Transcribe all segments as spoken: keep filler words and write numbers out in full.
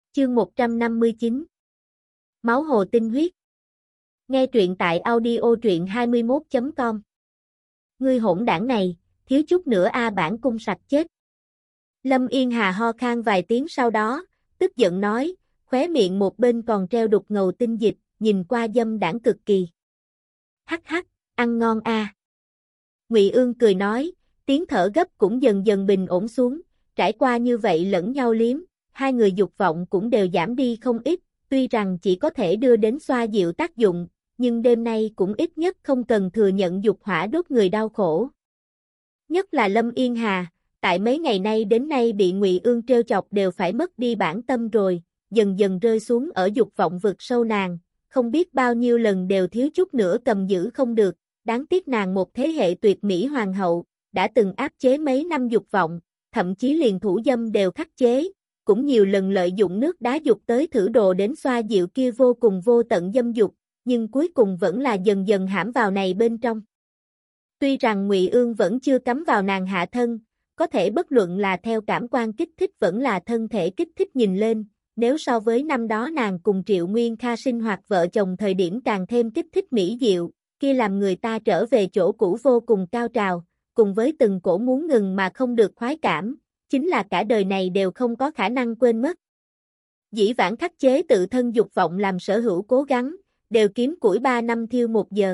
Chương một trăm năm mươi chín Máu hồ tinh huyết. Nghe truyện tại audio truyện hai mươi mốt chấm com. Ngươi hỗn đảng này, thiếu chút nữa a bản cung sạch chết. Lâm Yên Hà ho khan vài tiếng sau đó, tức giận nói, khóe miệng một bên còn treo đục ngầu tinh dịch, nhìn qua dâm đảng cực kỳ. Hắc hắc, ăn ngon a. Ngụy Ương cười nói, tiếng thở gấp cũng dần dần bình ổn xuống, trải qua như vậy lẫn nhau liếm, hai người dục vọng cũng đều giảm đi không ít, tuy rằng chỉ có thể đưa đến xoa dịu tác dụng, nhưng đêm nay cũng ít nhất không cần thừa nhận dục hỏa đốt người đau khổ. Nhất là Lâm Yên Hà, tại mấy ngày nay đến nay bị Ngụy Ương trêu chọc đều phải mất đi bản tâm rồi, dần dần rơi xuống ở dục vọng vực sâu nàng, không biết bao nhiêu lần đều thiếu chút nữa cầm giữ không được, đáng tiếc nàng một thế hệ tuyệt mỹ hoàng hậu, đã từng áp chế mấy năm dục vọng, thậm chí liền thủ dâm đều khắc chế, cũng nhiều lần lợi dụng nước đá dục tới thử đồ đến xoa dịu kia vô cùng vô tận dâm dục, nhưng cuối cùng vẫn là dần dần hãm vào này bên trong. Tuy rằng Ngụy Ương vẫn chưa cắm vào nàng hạ thân, có thể bất luận là theo cảm quan kích thích vẫn là thân thể kích thích nhìn lên, nếu so với năm đó nàng cùng Triệu Nguyên Kha sinh hoạt vợ chồng thời điểm càng thêm kích thích mỹ diệu, kia làm người ta trở về chỗ cũ vô cùng cao trào, cùng với từng cổ muốn ngừng mà không được khoái cảm, chính là cả đời này đều không có khả năng quên mất. Dĩ vãng khắc chế tự thân dục vọng làm sở hữu cố gắng, đều kiếm củi ba năm thiêu một giờ.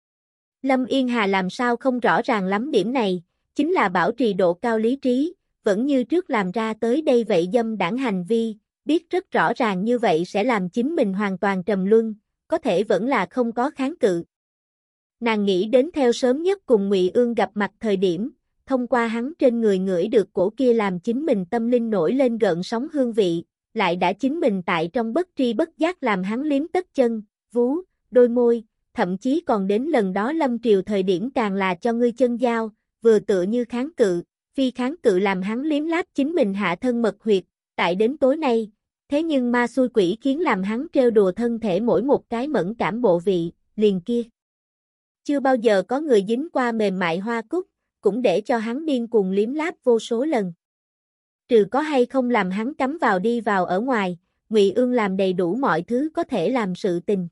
Lâm Yên Hà làm sao không rõ ràng lắm điểm này, chính là bảo trì độ cao lý trí, vẫn như trước làm ra tới đây vậy dâm đảng hành vi, biết rất rõ ràng như vậy sẽ làm chính mình hoàn toàn trầm luân, có thể vẫn là không có kháng cự. Nàng nghĩ đến theo sớm nhất cùng Ngụy Ương gặp mặt thời điểm, thông qua hắn trên người ngửi được cổ kia làm chính mình tâm linh nổi lên gợn sóng hương vị, lại đã chính mình tại trong bất tri bất giác làm hắn liếm tất chân, vú, đôi môi, thậm chí còn đến lần đó lâm triều thời điểm càng là cho ngươi chân giao, vừa tựa như kháng cự, phi kháng cự làm hắn liếm láp chính mình hạ thân mật huyệt, tại đến tối nay, thế nhưng ma xui quỷ khiến làm hắn trêu đùa thân thể mỗi một cái mẫn cảm bộ vị, liền kia. Chưa bao giờ có người dính qua mềm mại hoa cúc, cũng để cho hắn điên cuồng liếm láp vô số lần. Trừ có hay không làm hắn cắm vào đi vào ở ngoài, Ngụy Ương làm đầy đủ mọi thứ có thể làm sự tình.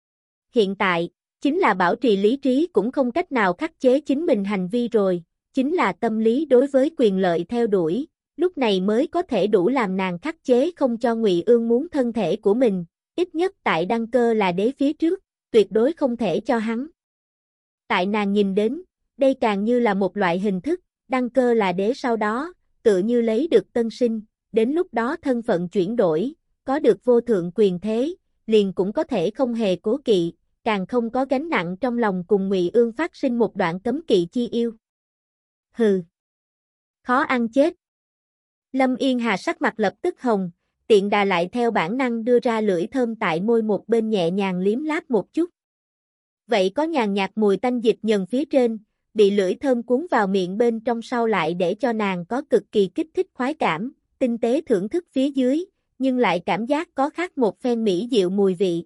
Hiện tại, chính là bảo trì lý trí cũng không cách nào khắc chế chính mình hành vi rồi, chính là tâm lý đối với quyền lợi theo đuổi, lúc này mới có thể đủ làm nàng khắc chế không cho Ngụy Ương muốn thân thể của mình, ít nhất tại đăng cơ là đế phía trước, tuyệt đối không thể cho hắn. Tại nàng nhìn đến, đây càng như là một loại hình thức, đăng cơ là đế sau đó, tự như lấy được tân sinh, đến lúc đó thân phận chuyển đổi, có được vô thượng quyền thế, liền cũng có thể không hề cố kỵ, càng không có gánh nặng trong lòng cùng Ngụy Ương phát sinh một đoạn cấm kỵ chi yêu. Hừ. Khó ăn chết. Lâm Yên Hà sắc mặt lập tức hồng, tiện đà lại theo bản năng đưa ra lưỡi thơm tại môi một bên nhẹ nhàng liếm láp một chút. Vậy có nhàn nhạt mùi tanh dịch nhần phía trên, bị lưỡi thơm cuốn vào miệng bên trong sau lại để cho nàng có cực kỳ kích thích khoái cảm, tinh tế thưởng thức phía dưới, nhưng lại cảm giác có khác một phen mỹ diệu mùi vị.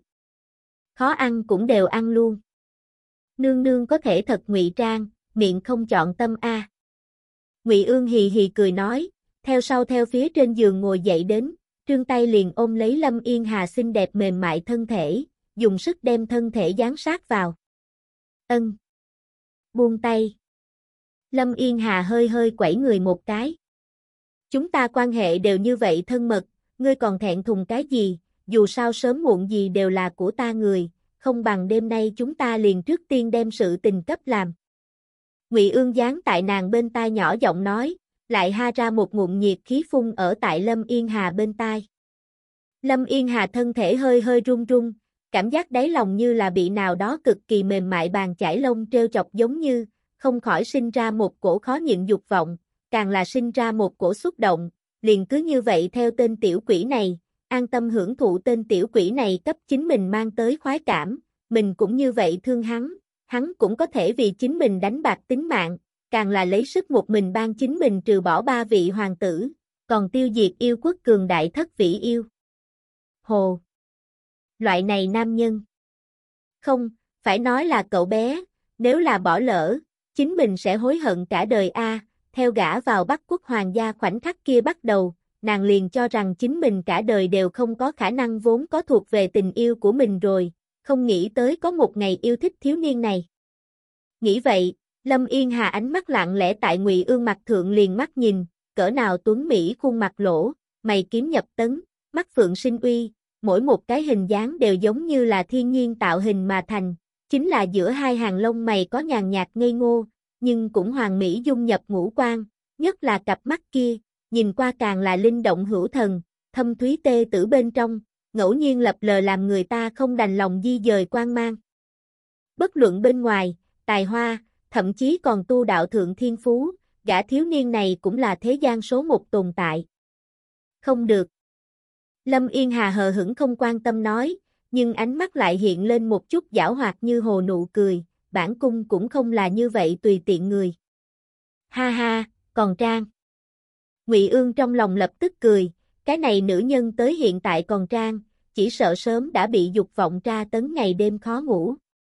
Khó ăn cũng đều ăn luôn. Nương nương có thể thật ngụy trang, miệng không chọn tâm a. Ngụy Ương hì hì cười nói, theo sau theo phía trên giường ngồi dậy đến, trương tay liền ôm lấy Lâm Yên Hà xinh đẹp mềm mại thân thể, dùng sức đem thân thể dán sát vào. Ân. Buông tay. Lâm Yên Hà hơi hơi quẩy người một cái. Chúng ta quan hệ đều như vậy thân mật, ngươi còn thẹn thùng cái gì, dù sao sớm muộn gì đều là của ta người, không bằng đêm nay chúng ta liền trước tiên đem sự tình cấp làm. Ngụy Ương dán tại nàng bên tai nhỏ giọng nói, lại ha ra một ngụm nhiệt khí phun ở tại Lâm Yên Hà bên tai. Lâm Yên Hà thân thể hơi hơi run run, cảm giác đáy lòng như là bị nào đó cực kỳ mềm mại bàn chải lông treo chọc giống như, không khỏi sinh ra một cổ khó nhịn dục vọng, càng là sinh ra một cổ xúc động, liền cứ như vậy theo tên tiểu quỷ này, an tâm hưởng thụ tên tiểu quỷ này cấp chính mình mang tới khoái cảm, mình cũng như vậy thương hắn, hắn cũng có thể vì chính mình đánh bạc tính mạng, càng là lấy sức một mình ban chính mình trừ bỏ ba vị hoàng tử, còn tiêu diệt yêu quốc cường đại thất vị yêu. Hồ! Loại này nam nhân. Không, phải nói là cậu bé, nếu là bỏ lỡ, chính mình sẽ hối hận cả đời a. Theo gã vào Bắc Quốc hoàng gia khoảnh khắc kia bắt đầu, nàng liền cho rằng chính mình cả đời đều không có khả năng vốn có thuộc về tình yêu của mình rồi, không nghĩ tới có một ngày yêu thích thiếu niên này. Nghĩ vậy, Lâm Yên Hà ánh mắt lặng lẽ tại Ngụy Ương mặt thượng liền mắt nhìn, cỡ nào tuấn mỹ khuôn mặt lỗ, mày kiếm nhập tấn, mắt phượng sinh uy, mỗi một cái hình dáng đều giống như là thiên nhiên tạo hình mà thành, chính là giữa hai hàng lông mày có nhàn nhạt ngây ngô, nhưng cũng hoàn mỹ dung nhập ngũ quan, nhất là cặp mắt kia, nhìn qua càng là linh động hữu thần, thâm thúy tê tử bên trong, ngẫu nhiên lập lờ làm người ta không đành lòng di dời quan mang. Bất luận bên ngoài, tài hoa, thậm chí còn tu đạo thượng thiên phú, gã thiếu niên này cũng là thế gian số một tồn tại. Không được. Lâm Yên Hà hờ hững không quan tâm nói, nhưng ánh mắt lại hiện lên một chút giảo hoạt như hồ nụ cười, bản cung cũng không là như vậy tùy tiện người. Ha ha, còn Trang. Ngụy Ương trong lòng lập tức cười, cái này nữ nhân tới hiện tại còn Trang, chỉ sợ sớm đã bị dục vọng tra tấn ngày đêm khó ngủ.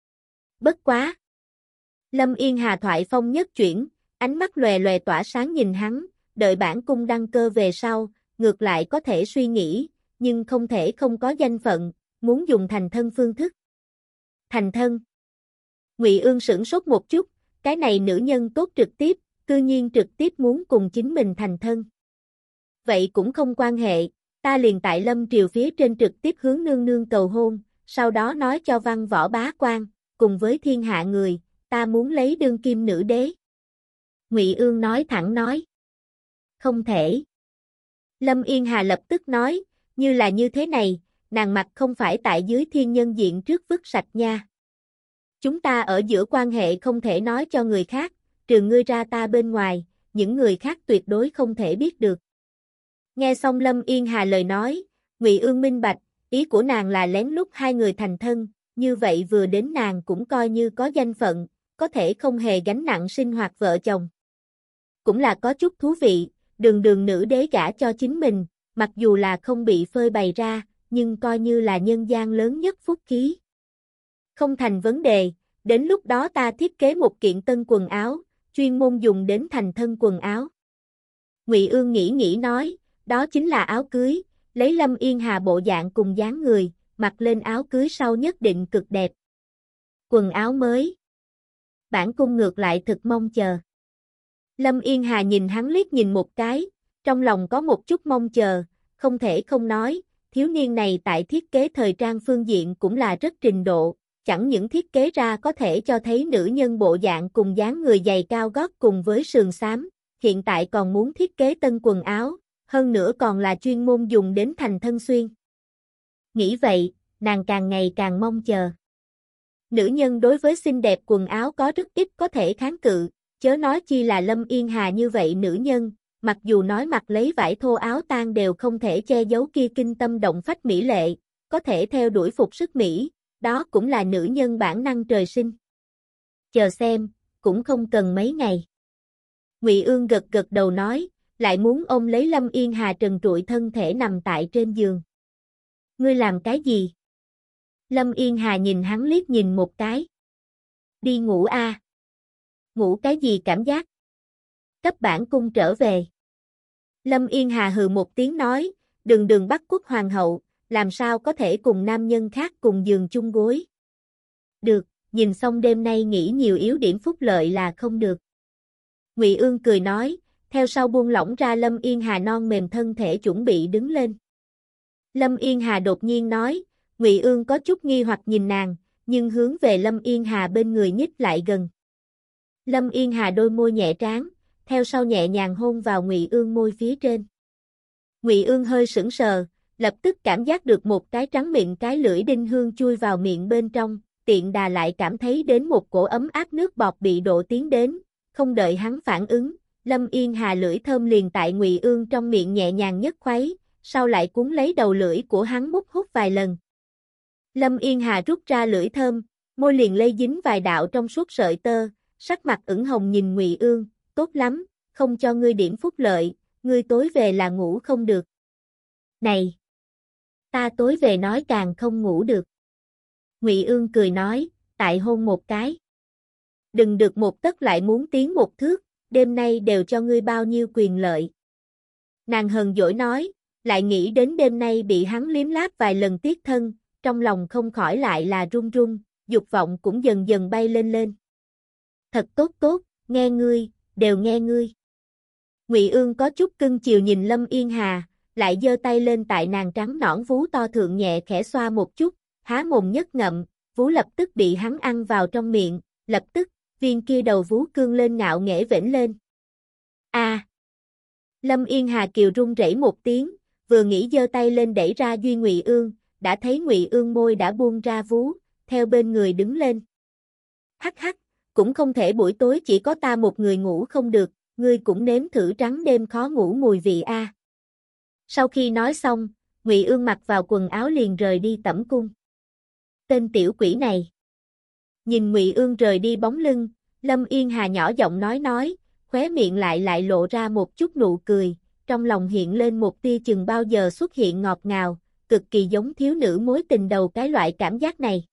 Bất quá. Lâm Yên Hà thoại phong nhất chuyển, ánh mắt lòe lòe tỏa sáng nhìn hắn, đợi bản cung đăng cơ về sau, ngược lại có thể suy nghĩ, nhưng không thể không có danh phận, muốn dùng thành thân phương thức. Thành thân. Ngụy Ương sửng sốt một chút, cái này nữ nhân tốt trực tiếp, cư nhiên trực tiếp muốn cùng chính mình thành thân. Vậy cũng không quan hệ, ta liền tại Lâm Triều phía trên trực tiếp hướng nương nương cầu hôn, sau đó nói cho văn võ bá quan, cùng với thiên hạ người, ta muốn lấy đương kim nữ đế. Ngụy Ương nói thẳng nói. Không thể. Lâm Yên Hà lập tức nói, như là như thế này, nàng mặt không phải tại dưới thiên nhân diện trước vứt sạch nha. Chúng ta ở giữa quan hệ không thể nói cho người khác, trừ ngươi ra ta bên ngoài, những người khác tuyệt đối không thể biết được. Nghe xong Lâm Yên Hà lời nói, Ngụy Ương minh bạch, ý của nàng là lén lút hai người thành thân, như vậy vừa đến nàng cũng coi như có danh phận, có thể không hề gánh nặng sinh hoạt vợ chồng. Cũng là có chút thú vị, đường đường nữ đế gả cho chính mình, mặc dù là không bị phơi bày ra, nhưng coi như là nhân gian lớn nhất phúc khí. Không thành vấn đề, đến lúc đó ta thiết kế một kiện tân quần áo, chuyên môn dùng đến thành thân quần áo. Ngụy Ương nghĩ nghĩ nói, đó chính là áo cưới, lấy Lâm Yên Hà bộ dạng cùng dáng người, mặc lên áo cưới sau nhất định cực đẹp. Quần áo mới. Bản cung ngược lại thực mong chờ. Lâm Yên Hà nhìn hắn liếc nhìn một cái, trong lòng có một chút mong chờ, không thể không nói, thiếu niên này tại thiết kế thời trang phương diện cũng là rất trình độ, chẳng những thiết kế ra có thể cho thấy nữ nhân bộ dạng cùng dáng người giày cao gót cùng với sườn xám, hiện tại còn muốn thiết kế tân quần áo, hơn nữa còn là chuyên môn dùng đến thành thân xuyên. Nghĩ vậy, nàng càng ngày càng mong chờ. Nữ nhân đối với xinh đẹp quần áo có rất ít có thể kháng cự, chớ nói chi là Lâm Yên Hà như vậy nữ nhân, mặc dù nói mặc lấy vải thô áo tang đều không thể che giấu kia kinh tâm động phách mỹ lệ, có thể theo đuổi phục sức mỹ, đó cũng là nữ nhân bản năng trời sinh. Chờ xem, cũng không cần mấy ngày. Ngụy Ương gật gật đầu nói, lại muốn ôm lấy Lâm Yên Hà trần trụi thân thể nằm tại trên giường. Ngươi làm cái gì? Lâm Yên Hà nhìn hắn liếc nhìn một cái. Đi ngủ a. À? Ngủ cái gì cảm giác? Cấp bản cung trở về. Lâm Yên Hà hừ một tiếng nói, đừng đừng bắt quốc hoàng hậu, làm sao có thể cùng nam nhân khác cùng giường chung gối. Được, nhìn xong đêm nay nghĩ nhiều yếu điểm phúc lợi là không được. Ngụy Ương cười nói, theo sau buông lỏng ra Lâm Yên Hà non mềm thân thể chuẩn bị đứng lên. Lâm Yên Hà đột nhiên nói, Ngụy Ương có chút nghi hoặc nhìn nàng, nhưng hướng về Lâm Yên Hà bên người nhích lại gần. Lâm Yên Hà đôi môi nhẹ tráng, theo sau nhẹ nhàng hôn vào Ngụy Ương môi phía trên. Ngụy Ương hơi sững sờ, lập tức cảm giác được một cái trắng miệng cái lưỡi đinh hương chui vào miệng bên trong, tiện đà lại cảm thấy đến một cổ ấm áp nước bọt bị độ tiến đến, không đợi hắn phản ứng, Lâm Yên Hà lưỡi thơm liền tại Ngụy Ương trong miệng nhẹ nhàng nhất khuấy, sau lại cuốn lấy đầu lưỡi của hắn mút hút vài lần. Lâm Yên Hà rút ra lưỡi thơm, môi liền lây dính vài đạo trong suốt sợi tơ, sắc mặt ửng hồng nhìn Ngụy Ương, tốt lắm, không cho ngươi điểm phúc lợi, ngươi tối về là ngủ không được. Này! Ta tối về nói càng không ngủ được. Ngụy Ương cười nói, tại hôn một cái. Đừng được một tấc lại muốn tiến một thước, đêm nay đều cho ngươi bao nhiêu quyền lợi. Nàng hờn dỗi nói, lại nghĩ đến đêm nay bị hắn liếm láp vài lần tiếc thân, trong lòng không khỏi lại là run run, dục vọng cũng dần dần bay lên lên. Thật tốt tốt, nghe ngươi, đều nghe ngươi. Ngụy Ương có chút cưng chiều nhìn Lâm Yên Hà, lại giơ tay lên tại nàng trắng nõn vú to thượng nhẹ khẽ xoa một chút, há mồm nhất ngậm, vú lập tức bị hắn ăn vào trong miệng, lập tức, viên kia đầu vú cương lên ngạo nghễ vểnh lên. A! À. Lâm Yên Hà kiều run rẩy một tiếng, vừa nghĩ giơ tay lên đẩy ra Duy Ngụy Ương, đã thấy Ngụy Ương môi đã buông ra vú, theo bên người đứng lên. Hắc hắc, cũng không thể buổi tối chỉ có ta một người ngủ không được, ngươi cũng nếm thử trắng đêm khó ngủ mùi vị a. À. Sau khi nói xong, Ngụy Ương mặc vào quần áo liền rời đi tẩm cung. Tên tiểu quỷ này. Nhìn Ngụy Ương rời đi bóng lưng, Lâm Yên Hà nhỏ giọng nói nói, khóe miệng lại lại lộ ra một chút nụ cười, trong lòng hiện lên một tia chừng bao giờ xuất hiện ngọt ngào, cực kỳ giống thiếu nữ mối tình đầu cái loại cảm giác này.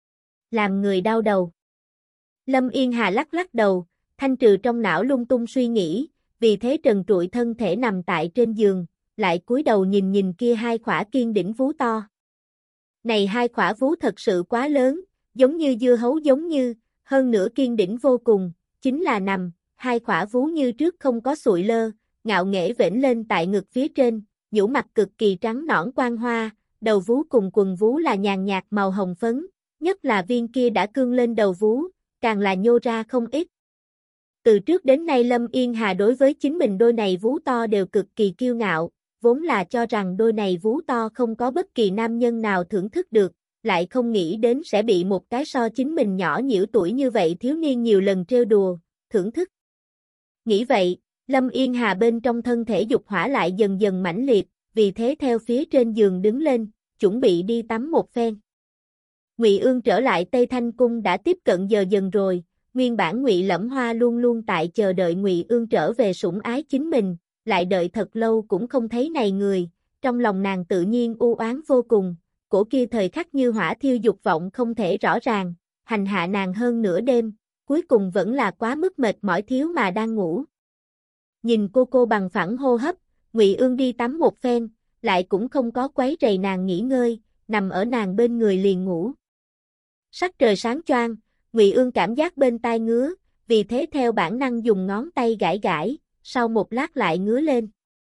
Làm người đau đầu. Lâm Yên Hà lắc lắc đầu, thanh trừ trong não lung tung suy nghĩ, vì thế trần trụi thân thể nằm tại trên giường, lại cúi đầu nhìn nhìn kia hai khỏa kiên đỉnh vú to. Này hai khỏa vú thật sự quá lớn, giống như dưa hấu giống như, hơn nữa kiên đỉnh vô cùng, chính là nằm, hai khỏa vú như trước không có sụi lơ, ngạo nghễ vểnh lên tại ngực phía trên, nhũ mặt cực kỳ trắng nõn quang hoa, đầu vú cùng quần vú là nhàn nhạt màu hồng phấn, nhất là viên kia đã cương lên đầu vú, càng là nhô ra không ít. Từ trước đến nay Lâm Yên Hà đối với chính mình đôi này vú to đều cực kỳ kiêu ngạo, vốn là cho rằng đôi này vú to không có bất kỳ nam nhân nào thưởng thức được, lại không nghĩ đến sẽ bị một cái so chính mình nhỏ nhiễu tuổi như vậy thiếu niên nhiều lần trêu đùa, thưởng thức. Nghĩ vậy, Lâm Yên Hà bên trong thân thể dục hỏa lại dần dần mãnh liệt, vì thế theo phía trên giường đứng lên, chuẩn bị đi tắm một phen. Ngụy Ương trở lại Tây Thanh Cung đã tiếp cận giờ dần rồi, nguyên bản Ngụy Lẫm Hoa luôn luôn tại chờ đợi Ngụy Ương trở về sủng ái chính mình, lại đợi thật lâu cũng không thấy này người, trong lòng nàng tự nhiên u oán vô cùng, cổ kia thời khắc như hỏa thiêu dục vọng không thể rõ ràng, hành hạ nàng hơn nửa đêm, cuối cùng vẫn là quá mức mệt mỏi thiếu mà đang ngủ. Nhìn cô cô bằng phẳng hô hấp, Ngụy Ương đi tắm một phen, lại cũng không có quấy rầy nàng nghỉ ngơi, nằm ở nàng bên người liền ngủ. Sắc trời sáng choang, Ngụy Ương cảm giác bên tai ngứa, vì thế theo bản năng dùng ngón tay gãi gãi, sau một lát lại ngứa lên.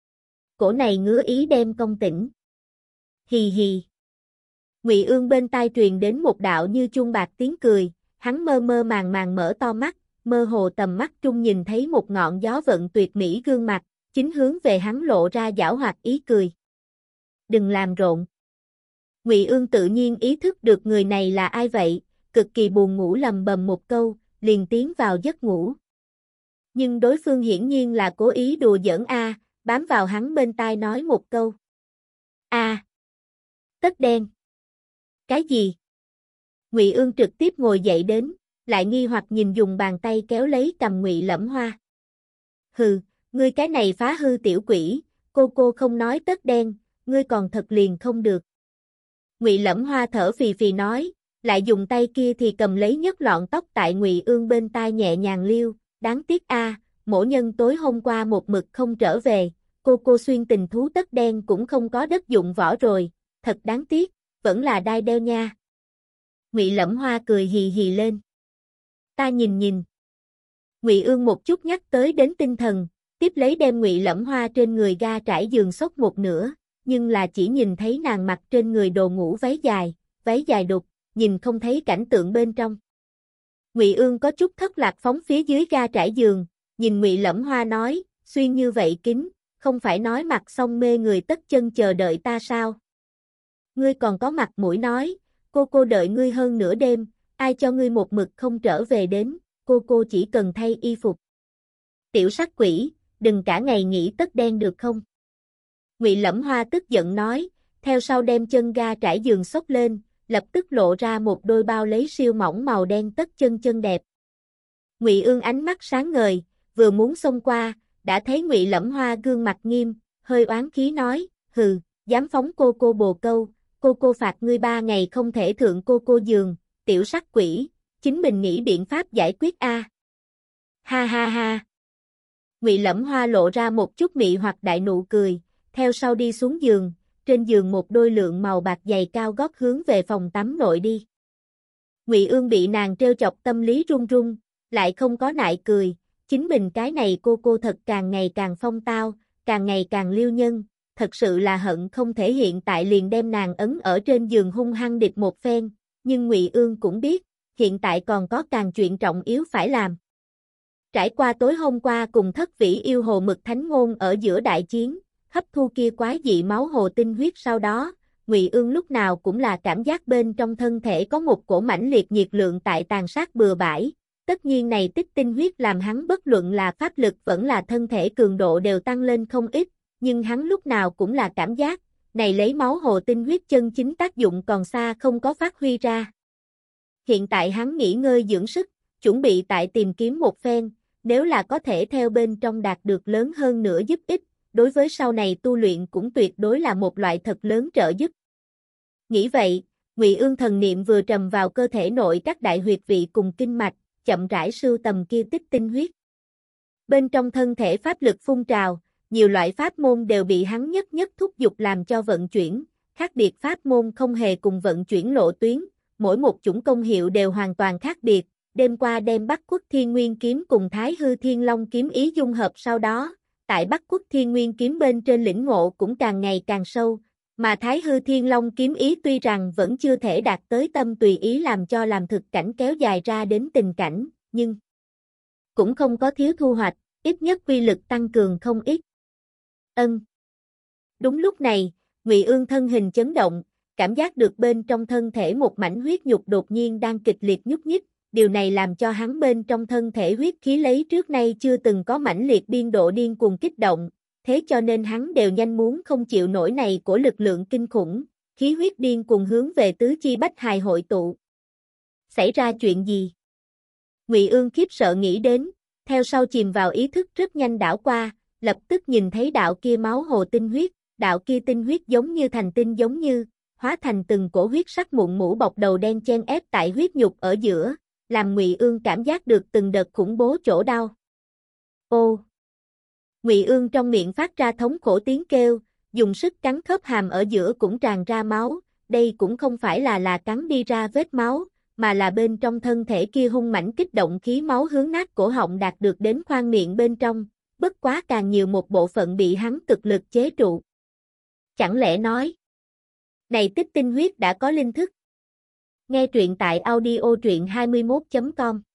Cổ này ngứa ý đem công tỉnh. Hì hì. Ngụy Ương bên tai truyền đến một đạo như chuông bạc tiếng cười, hắn mơ mơ màng màng mở to mắt, mơ hồ tầm mắt trung nhìn thấy một ngọn gió vận tuyệt mỹ gương mặt, chính hướng về hắn lộ ra giảo hoạt ý cười. Đừng làm rộn. Ngụy Ương tự nhiên ý thức được người này là ai vậy, cực kỳ buồn ngủ lầm bầm một câu, liền tiến vào giấc ngủ. Nhưng đối phương hiển nhiên là cố ý đùa giỡn a, bám vào hắn bên tai nói một câu. A. À, tất đen. Cái gì? Ngụy Ương trực tiếp ngồi dậy đến, lại nghi hoặc nhìn dùng bàn tay kéo lấy cầm Ngụy Lẫm Hoa. Hừ, ngươi cái này phá hư tiểu quỷ, cô cô không nói tất đen, ngươi còn thật liền không được. Ngụy Lẫm Hoa thở phì phì nói, lại dùng tay kia thì cầm lấy nhất lọn tóc tại Ngụy Ương bên tai nhẹ nhàng liêu, đáng tiếc a, à, mỗ nhân tối hôm qua một mực không trở về, cô cô xuyên tình thú tất đen cũng không có đất dụng võ rồi, thật đáng tiếc, vẫn là đai đeo nha. Ngụy Lẫm Hoa cười hì hì lên. Ta nhìn nhìn. Ngụy Ương một chút nhắc tới đến tinh thần, tiếp lấy đem Ngụy Lẫm Hoa trên người ga trải giường xốc một nửa, nhưng là chỉ nhìn thấy nàng mặc trên người đồ ngủ váy dài, váy dài đục, nhìn không thấy cảnh tượng bên trong. Ngụy Ương có chút thất lạc phóng phía dưới ga trải giường, nhìn Ngụy Lẫm Hoa nói, xuyên như vậy kín, không phải nói mặc xong mê người tất chân chờ đợi ta sao? Ngươi còn có mặt mũi nói, cô cô đợi ngươi hơn nửa đêm, ai cho ngươi một mực không trở về đến, cô cô chỉ cần thay y phục. Tiểu sắc quỷ, đừng cả ngày nghĩ tất đen được không? Ngụy Lẫm Hoa tức giận nói, theo sau đem chân ga trải giường xốc lên, lập tức lộ ra một đôi bao lấy siêu mỏng màu đen tất chân chân đẹp. Ngụy Ương ánh mắt sáng ngời, vừa muốn xông qua, đã thấy Ngụy Lẫm Hoa gương mặt nghiêm, hơi oán khí nói, hừ, dám phóng cô cô bồ câu, cô cô phạt ngươi ba ngày không thể thượng cô cô giường, tiểu sắc quỷ, chính mình nghĩ biện pháp giải quyết a. Ha ha ha. Ngụy Lẫm Hoa lộ ra một chút mị hoặc đại nụ cười, theo sau đi xuống giường, trên giường một đôi lượng màu bạc giày cao gót hướng về phòng tắm nội đi. Ngụy Ương bị nàng trêu chọc tâm lý run run, lại không có nại cười, chính mình cái này cô cô thật càng ngày càng phong tao, càng ngày càng liêu nhân, thật sự là hận không thể hiện tại liền đem nàng ấn ở trên giường hung hăng địch một phen, nhưng Ngụy Ương cũng biết, hiện tại còn có càng chuyện trọng yếu phải làm. Trải qua tối hôm qua cùng thất vĩ yêu hồ mực thánh ngôn ở giữa đại chiến, hấp thu kia quái dị máu hồ tinh huyết sau đó, Ngụy Ương lúc nào cũng là cảm giác bên trong thân thể có một cổ mãnh liệt nhiệt lượng tại tàn sát bừa bãi. Tất nhiên này tích tinh huyết làm hắn bất luận là pháp lực vẫn là thân thể cường độ đều tăng lên không ít, nhưng hắn lúc nào cũng là cảm giác, này lấy máu hồ tinh huyết chân chính tác dụng còn xa không có phát huy ra. Hiện tại hắn nghỉ ngơi dưỡng sức, chuẩn bị tại tìm kiếm một phen, nếu là có thể theo bên trong đạt được lớn hơn nữa giúp ích, đối với sau này tu luyện cũng tuyệt đối là một loại thật lớn trợ giúp. Nghĩ vậy, Ngụy Ương thần niệm vừa trầm vào cơ thể nội các đại huyệt vị cùng kinh mạch, chậm rãi sưu tầm kia tích tinh huyết. Bên trong thân thể pháp lực phun trào, nhiều loại pháp môn đều bị hắn nhất nhất thúc giục làm cho vận chuyển, khác biệt pháp môn không hề cùng vận chuyển lộ tuyến, mỗi một chủng công hiệu đều hoàn toàn khác biệt. Đêm qua đem Bắc Quốc Thiên Nguyên Kiếm cùng Thái Hư Thiên Long Kiếm ý dung hợp sau đó, tại Bắc Quốc Thiên Nguyên Kiếm bên trên lĩnh ngộ cũng càng ngày càng sâu, mà Thái Hư Thiên Long Kiếm ý tuy rằng vẫn chưa thể đạt tới tâm tùy ý làm cho làm thực cảnh kéo dài ra đến tình cảnh, nhưng cũng không có thiếu thu hoạch, ít nhất quy lực tăng cường không ít. Ân. Đúng lúc này, Ngụy Ương thân hình chấn động, cảm giác được bên trong thân thể một mảnh huyết nhục đột nhiên đang kịch liệt nhúc nhích. Điều này làm cho hắn bên trong thân thể huyết khí lấy trước nay chưa từng có mãnh liệt biên độ điên cuồng kích động, thế cho nên hắn đều nhanh muốn không chịu nổi này của lực lượng kinh khủng, khí huyết điên cuồng hướng về tứ chi bách hài hội tụ. Xảy ra chuyện gì? Ngụy Ương khiếp sợ nghĩ đến, theo sau chìm vào ý thức rất nhanh đảo qua, lập tức nhìn thấy đạo kia máu hồ tinh huyết, đạo kia tinh huyết giống như thành tinh giống như, hóa thành từng cổ huyết sắc mụn mũ bọc đầu đen chen ép tại huyết nhục ở giữa, làm Ngụy Ương cảm giác được từng đợt khủng bố chỗ đau. Ô! Ngụy Ương trong miệng phát ra thống khổ tiếng kêu, dùng sức cắn khớp hàm ở giữa cũng tràn ra máu, đây cũng không phải là là cắn đi ra vết máu, mà là bên trong thân thể kia hung mãnh kích động khí máu hướng nát cổ họng đạt được đến khoang miệng bên trong, bất quá càng nhiều một bộ phận bị hắn cực lực chế trụ. Chẳng lẽ nói, này tích tinh huyết đã có linh thức? Nghe truyện tại audio truyện hai mươi mốt chấm com